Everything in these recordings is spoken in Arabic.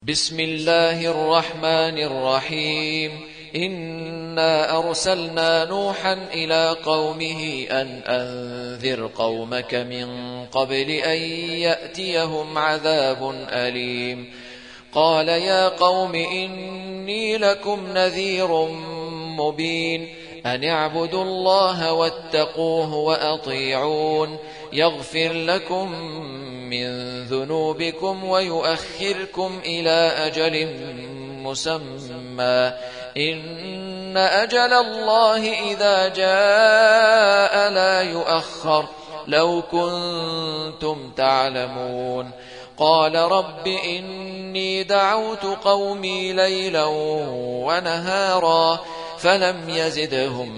بسم الله الرحمن الرحيم إنا أرسلنا نوحا إلى قومه أن أنذر قومك من قبل أن يأتيهم عذاب أليم قال يا قوم إني لكم نذير مبين أن اعبدوا الله واتقوه وأطيعون يغفر لكم من ذنوبكم ويؤخركم إلى أجل مسمى إن أجل الله إذا جاء لا يؤخر لو كنتم تعلمون قال رب إني دعوت قومي ليلا ونهارا فلم يزدهم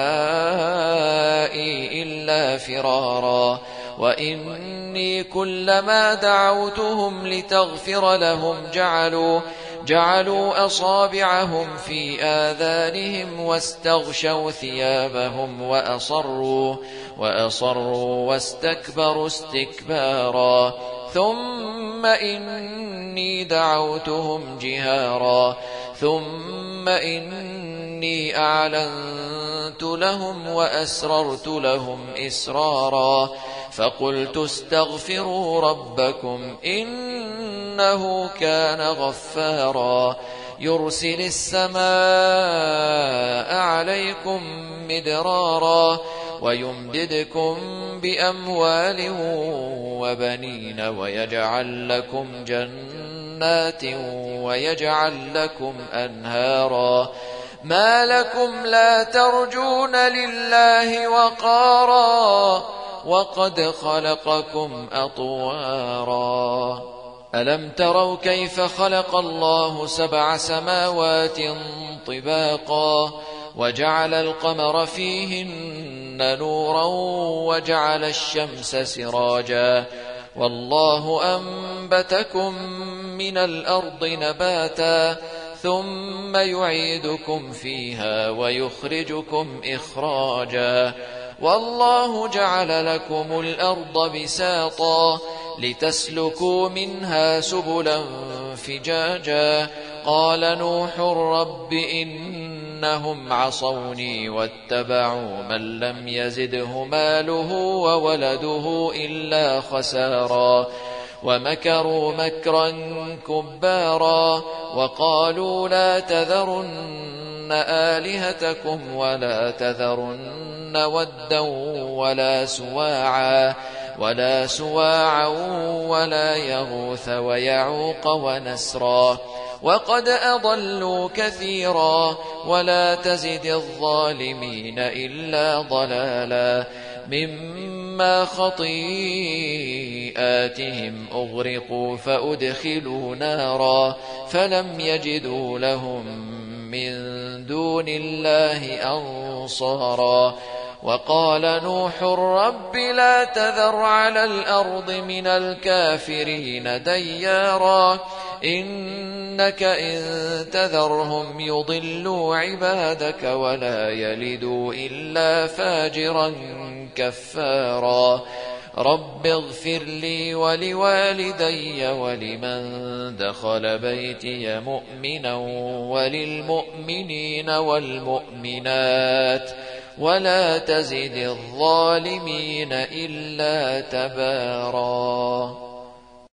دعائي إلا فرارا وإني كلما دعوتهم لتغفر لهم جعلوا أصابعهم في آذانهم واستغشوا ثيابهم وأصروا واستكبروا استكبارا ثم إني دعوتهم جهارا ثم إني أعلنت لهم وأسررت لهم إسرارا فقلت استغفروا ربكم إنه كان غفارا يرسل السماء عليكم مدرارا ويمددكم بأموال وبنين ويجعل لكم جنات ويجعل لكم أنهارا ما لكم لا ترجون لله وقارا وقد خلقكم أطوارا ألم تروا كيف خلق الله 7 سماوات طباقا وجعل القمر فيهن نورا وجعل الشمس سراجا والله أنبتكم من الأرض نباتا ثم يعيدكم فيها ويخرجكم إخراجا والله جعل لكم الأرض بساطا لتسلكوا منها سبلا فجاجا قال نوح رب إنهم عصوني واتبعوا من لم يزده ماله وولده إلا خسارا ومكروا مكرا كبارا وقالوا لا تذرن آلهتكم ولا تذرن ودا ولا سواعا ولا يغوث ويعوق ونسرا وقد أضلوا كثيرا ولا تزد الظالمين إلا ضلالا مما خطيئاتهم أغرقوا فأدخلوا نارا فلم يجدوا لهم من دون الله أنصارا وقال نوح رب لا تذر على الأرض من الكافرين ديارا إنك إن تذرهم يضلوا عبادك ولا يلدوا إلا فاجرا كفارا رب اغفر لي ولوالدي ولمن دخل بيتي مؤمنا وللمؤمنين والمؤمنات ولا تزد الظالمين إلا تبارا.